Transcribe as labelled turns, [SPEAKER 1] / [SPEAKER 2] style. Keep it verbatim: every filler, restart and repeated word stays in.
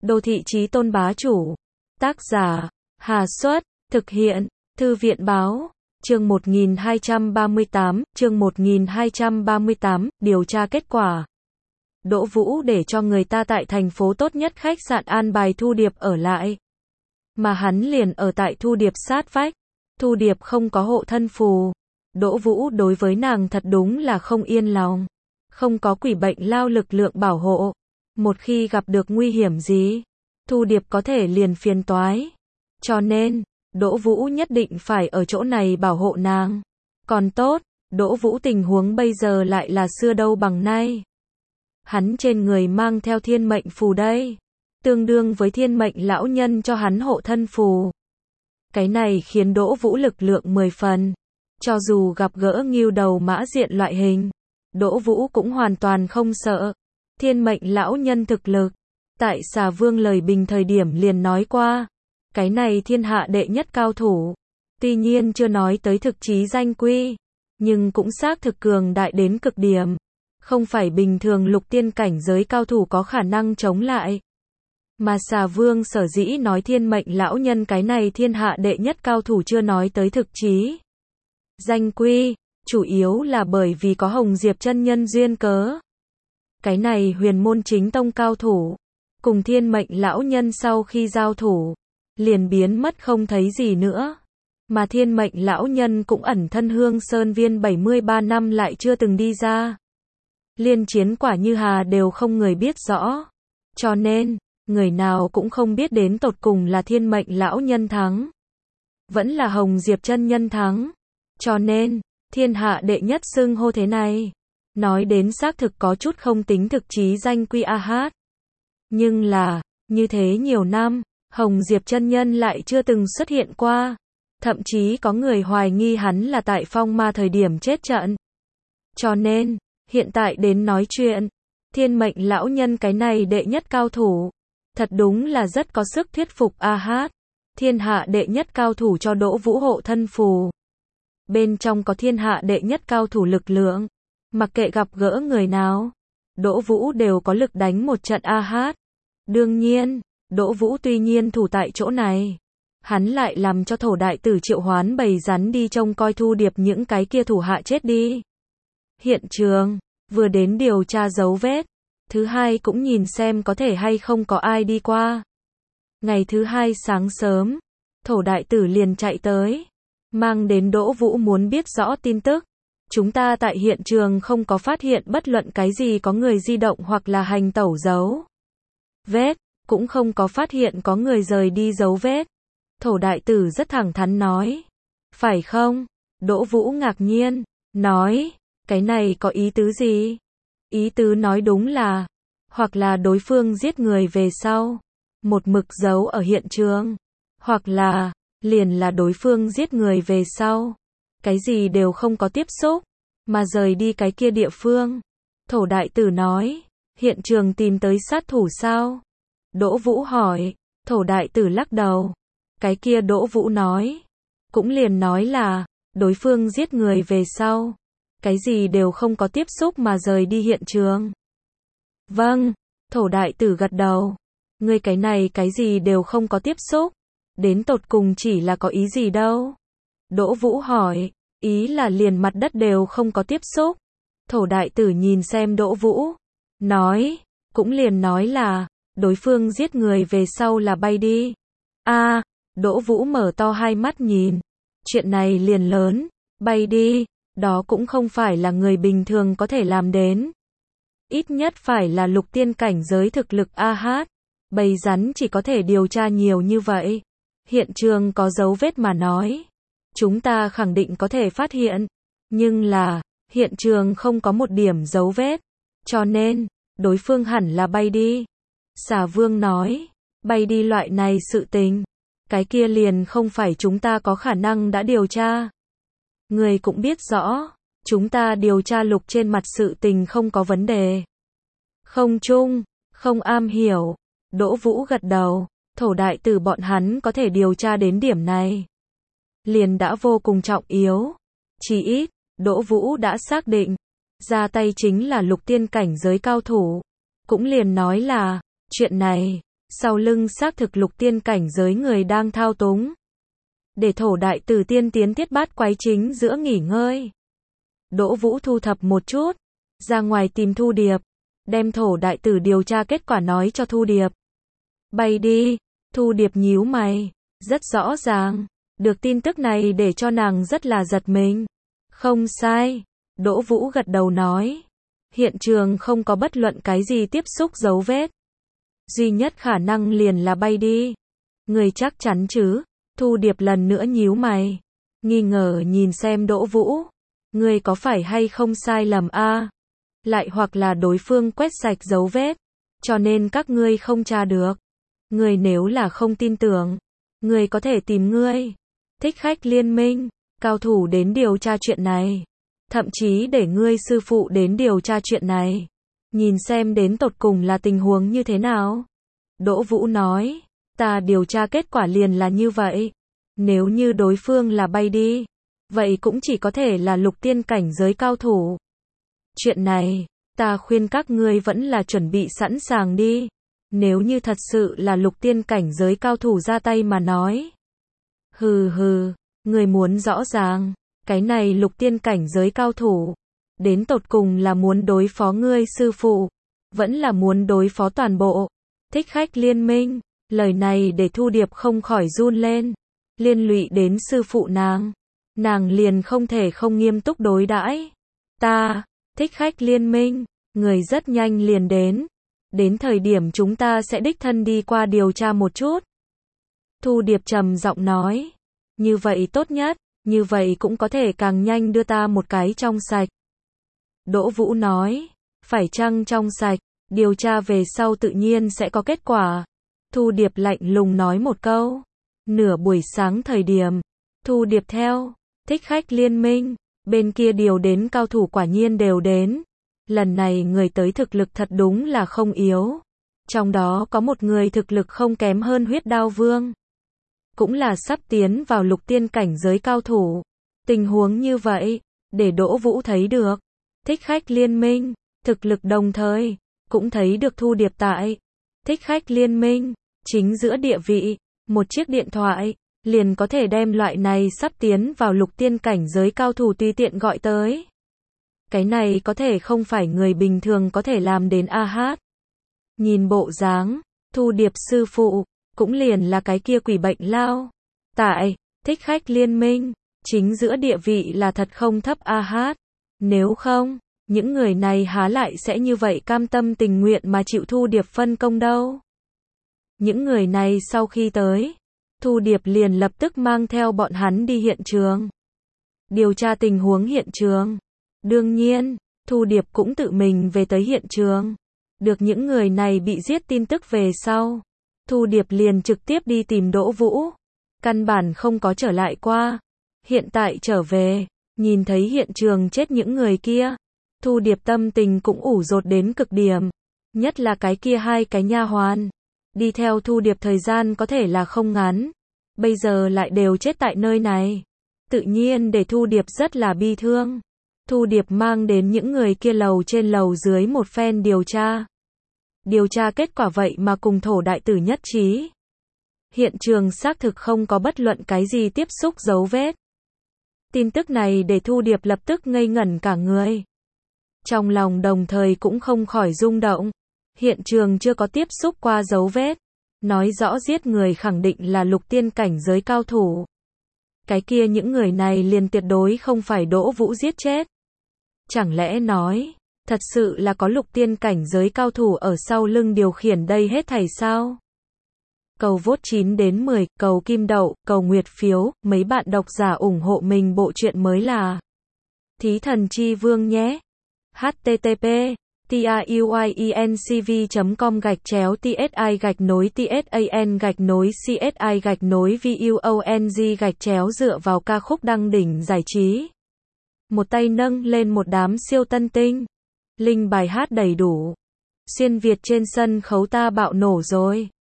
[SPEAKER 1] Đô thị chí tôn bá chủ. Tác giả, Hà Xuất, thực hiện, Thư viện báo. Chương một nghìn hai trăm ba mươi tám, chương một nghìn hai trăm ba mươi tám, điều tra kết quả. Đỗ Vũ để cho người ta tại thành phố tốt nhất khách sạn an bài Thu Điệp ở lại. Mà hắn liền ở tại Thu Điệp sát vách. Thu Điệp không có hộ thân phù. Đỗ Vũ đối với nàng thật đúng là không yên lòng. Không có quỷ bệnh lao lực lượng bảo hộ. Một khi gặp được nguy hiểm gì, Thu Điệp có thể liền phiền toái. Cho nên, Đỗ Vũ nhất định phải ở chỗ này bảo hộ nàng. Còn tốt, Đỗ Vũ tình huống bây giờ lại là xưa đâu bằng nay. Hắn trên người mang theo thiên mệnh phù đây. Tương đương với thiên mệnh lão nhân cho hắn hộ thân phù. Cái này khiến Đỗ Vũ lực lượng mười phần. Cho dù gặp gỡ ngưu đầu mã diện loại hình, Đỗ Vũ cũng hoàn toàn không sợ. Thiên mệnh lão nhân thực lực. Tại Xà Vương lời bình thời điểm liền nói qua. Cái này thiên hạ đệ nhất cao thủ. Tuy nhiên chưa nói tới thực chí danh quy. Nhưng cũng xác thực cường đại đến cực điểm. Không phải bình thường lục tiên cảnh giới cao thủ có khả năng chống lại. Mà Xà Vương sở dĩ nói thiên mệnh lão nhân cái này thiên hạ đệ nhất cao thủ chưa nói tới thực chí danh quy. Chủ yếu là bởi vì có Hồng Diệp chân nhân duyên cớ. Cái này huyền môn chính tông cao thủ. Cùng thiên mệnh lão nhân sau khi giao thủ. Liền biến mất không thấy gì nữa. Mà thiên mệnh lão nhân cũng ẩn thân Hương Sơn Viên bảy mươi ba năm lại chưa từng đi ra. Liên chiến quả như hà đều không người biết rõ. Cho nên, người nào cũng không biết đến tột cùng là thiên mệnh lão nhân thắng. Vẫn là Hồng Diệp chân nhân thắng. Cho nên, thiên hạ đệ nhất xưng hô thế này. Nói đến xác thực có chút không tính thực chí danh quy a hát. Nhưng là, như thế nhiều năm, Hồng Diệp chân nhân lại chưa từng xuất hiện qua. Thậm chí có người hoài nghi hắn là tại phong ma thời điểm chết trận. Cho nên, hiện tại đến nói chuyện, thiên mệnh lão nhân cái này đệ nhất cao thủ. Thật đúng là rất có sức thuyết phục a hát. Thiên hạ đệ nhất cao thủ cho Đỗ Vũ hộ thân phù. Bên trong có thiên hạ đệ nhất cao thủ lực lượng. Mặc kệ gặp gỡ người nào, Đỗ Vũ đều có lực đánh một trận a hát. Đương nhiên, Đỗ Vũ tuy nhiên thủ tại chỗ này, hắn lại làm cho thổ đại tử triệu hoán bầy rắn đi trông coi Thu Điệp những cái kia thủ hạ chết đi. Hiện trường, vừa đến điều tra dấu vết, thứ hai cũng nhìn xem có thể hay không có ai đi qua. Ngày thứ hai sáng sớm, thổ đại tử liền chạy tới, mang đến Đỗ Vũ muốn biết rõ tin tức. Chúng ta tại hiện trường không có phát hiện bất luận cái gì có người di động hoặc là hành tẩu dấu vết, cũng không có phát hiện có người rời đi dấu vết. Thổ đại tử rất thẳng thắn nói. Phải không? Đỗ Vũ ngạc nhiên, nói, cái này có ý tứ gì? Ý tứ nói đúng là, hoặc là đối phương giết người về sau, một mực giấu ở hiện trường, hoặc là, liền là đối phương giết người về sau. Cái gì đều không có tiếp xúc, mà rời đi cái kia địa phương. Thổ đại tử nói, hiện trường tìm tới sát thủ sao? Đỗ Vũ hỏi, thổ đại tử lắc đầu. Cái kia Đỗ Vũ nói, cũng liền nói là, đối phương giết người về sau. Cái gì đều không có tiếp xúc mà rời đi hiện trường. Vâng, thổ đại tử gật đầu. Ngươi cái này cái gì đều không có tiếp xúc. Đến tột cùng chỉ là có ý gì đâu? Đỗ Vũ hỏi, ý là liền mặt đất đều không có tiếp xúc. Thổ đại tử nhìn xem Đỗ Vũ, nói, cũng liền nói là, đối phương giết người về sau là bay đi. A, Đỗ Vũ mở to hai mắt nhìn, chuyện này liền lớn, bay đi, đó cũng không phải là người bình thường có thể làm đến. Ít nhất phải là lục tiên cảnh giới thực lực a hát, bầy rắn chỉ có thể điều tra nhiều như vậy. Hiện trường có dấu vết mà nói. Chúng ta khẳng định có thể phát hiện. Nhưng là, hiện trường không có một điểm dấu vết. Cho nên, đối phương hẳn là bay đi. Xà Vương nói, bay đi loại này sự tình. Cái kia liền không phải chúng ta có khả năng đã điều tra. Người cũng biết rõ, chúng ta điều tra lục trên mặt sự tình không có vấn đề. Không chung, không am hiểu. Đỗ Vũ gật đầu, thổ đại tử bọn hắn có thể điều tra đến điểm này. Liền đã vô cùng trọng yếu. Chỉ ít, Đỗ Vũ đã xác định, ra tay chính là lục tiên cảnh giới cao thủ. Cũng liền nói là, chuyện này, Sau lưng xác thực lục tiên cảnh giới người đang thao túng. Để thổ đại tử tiên tiến thiết bát quái chính giữa nghỉ ngơi. Đỗ Vũ thu thập một chút, ra ngoài tìm Thu Điệp, đem thổ đại tử điều tra kết quả nói cho Thu Điệp. Bay đi, Thu Điệp nhíu mày, rất rõ ràng, được tin tức này để cho nàng rất là giật mình. Không sai, Đỗ Vũ gật đầu nói. Hiện trường không có bất luận cái gì tiếp xúc dấu vết. Duy nhất khả năng liền là bay đi. Người chắc chắn chứ? Thu Điệp lần nữa nhíu mày, nghi ngờ nhìn xem Đỗ Vũ. Người có phải hay không sai lầm a? À? Lại hoặc là đối phương quét sạch dấu vết, cho nên các ngươi không tra được. Người nếu là không tin tưởng, người có thể tìm ngươi. Thích Khách Liên Minh, cao thủ đến điều tra chuyện này. Thậm chí để ngươi sư phụ đến điều tra chuyện này. Nhìn xem đến tột cùng là tình huống như thế nào. Đỗ Vũ nói, ta điều tra kết quả liền là như vậy. Nếu như đối phương là bay đi, vậy cũng chỉ có thể là lục tiên cảnh giới cao thủ. Chuyện này, ta khuyên các ngươi vẫn là chuẩn bị sẵn sàng đi. Nếu như thật sự là lục tiên cảnh giới cao thủ ra tay mà nói. Hừ hừ, người muốn rõ ràng, cái này lục tiên cảnh giới cao thủ, đến tột cùng là muốn đối phó ngươi sư phụ, vẫn là muốn đối phó toàn bộ. Thích Khách Liên Minh, lời này để Thu Điệp không khỏi run lên, liên lụy đến sư phụ nàng, nàng liền không thể không nghiêm túc đối đãi. Ta, Thích Khách Liên Minh, người rất nhanh liền đến, đến thời điểm chúng ta sẽ đích thân đi qua điều tra một chút. Thu Điệp trầm giọng nói, như vậy tốt nhất, như vậy cũng có thể càng nhanh đưa ta một cái trong sạch. Đỗ Vũ nói, phải chăng trong sạch, điều tra về sau tự nhiên sẽ có kết quả. Thu Điệp lạnh lùng nói một câu. Nửa buổi sáng thời điểm, Thu Điệp theo Thích Khách Liên Minh, bên kia điều đến cao thủ quả nhiên đều đến. Lần này người tới thực lực thật đúng là không yếu. Trong đó có một người thực lực không kém hơn Huyết Đao Vương. Cũng là sắp tiến vào lục tiên cảnh giới cao thủ. Tình huống như vậy, để Đỗ Vũ thấy được. Thích Khách Liên Minh, thực lực đồng thời, cũng thấy được Thu Điệp tại Thích Khách Liên Minh, chính giữa địa vị, một chiếc điện thoại, liền có thể đem loại này sắp tiến vào lục tiên cảnh giới cao thủ tùy tiện gọi tới. Cái này có thể không phải người bình thường có thể làm đến a hát. Nhìn bộ dáng, Thu Điệp sư phụ, cũng liền là cái kia quỷ bệnh lao. Tại Thích Khách Liên Minh, chính giữa địa vị là thật không thấp a hát. Nếu không, những người này há lại sẽ như vậy cam tâm tình nguyện mà chịu Thu Điệp phân công đâu. Những người này sau khi tới, Thu Điệp liền lập tức mang theo bọn hắn đi hiện trường. Điều tra tình huống hiện trường. Đương nhiên, Thu Điệp cũng tự mình về tới hiện trường. Được những người này bị giết tin tức về sau, Thu Điệp liền trực tiếp đi tìm Đỗ Vũ. Căn bản không có trở lại qua. Hiện tại trở về, nhìn thấy hiện trường chết những người kia, Thu Điệp tâm tình cũng ủ rột đến cực điểm. Nhất là cái kia hai cái nha hoàn. Đi theo Thu Điệp thời gian có thể là không ngắn. Bây giờ lại đều chết tại nơi này. Tự nhiên để Thu Điệp rất là bi thương. Thu Điệp mang đến những người kia lầu trên lầu dưới một phen điều tra. Điều tra kết quả vậy mà cùng thổ đại tử nhất trí. Hiện trường xác thực không có bất luận cái gì tiếp xúc dấu vết. Tin tức này để Thu Điệp lập tức ngây ngẩn cả người. Trong lòng đồng thời cũng không khỏi rung động. Hiện trường chưa có tiếp xúc qua dấu vết. Nói rõ giết người khẳng định là lục tiên cảnh giới cao thủ. Cái kia những người này liền tuyệt đối không phải Đỗ Vũ giết chết. Chẳng lẽ nói, thật sự là có lục tiên cảnh giới cao thủ ở sau lưng điều khiển đây hết thảy sao? Cầu vote chín đến mười, cầu kim đậu, cầu nguyệt phiếu, mấy bạn độc giả ủng hộ mình bộ truyện mới là Thí Thần Chi Vương nhé. H T T P tuyencv chấm com gạch chéo tsi gạch nối tsan gạch nối csi gạch nối vuong gạch chéo dựa vào ca khúc đăng đỉnh giải trí. Một tay nâng lên một đám siêu tân tinh. Linh bài hát đầy đủ. Xuyên Việt trên sân khấu ta bạo nổ rồi.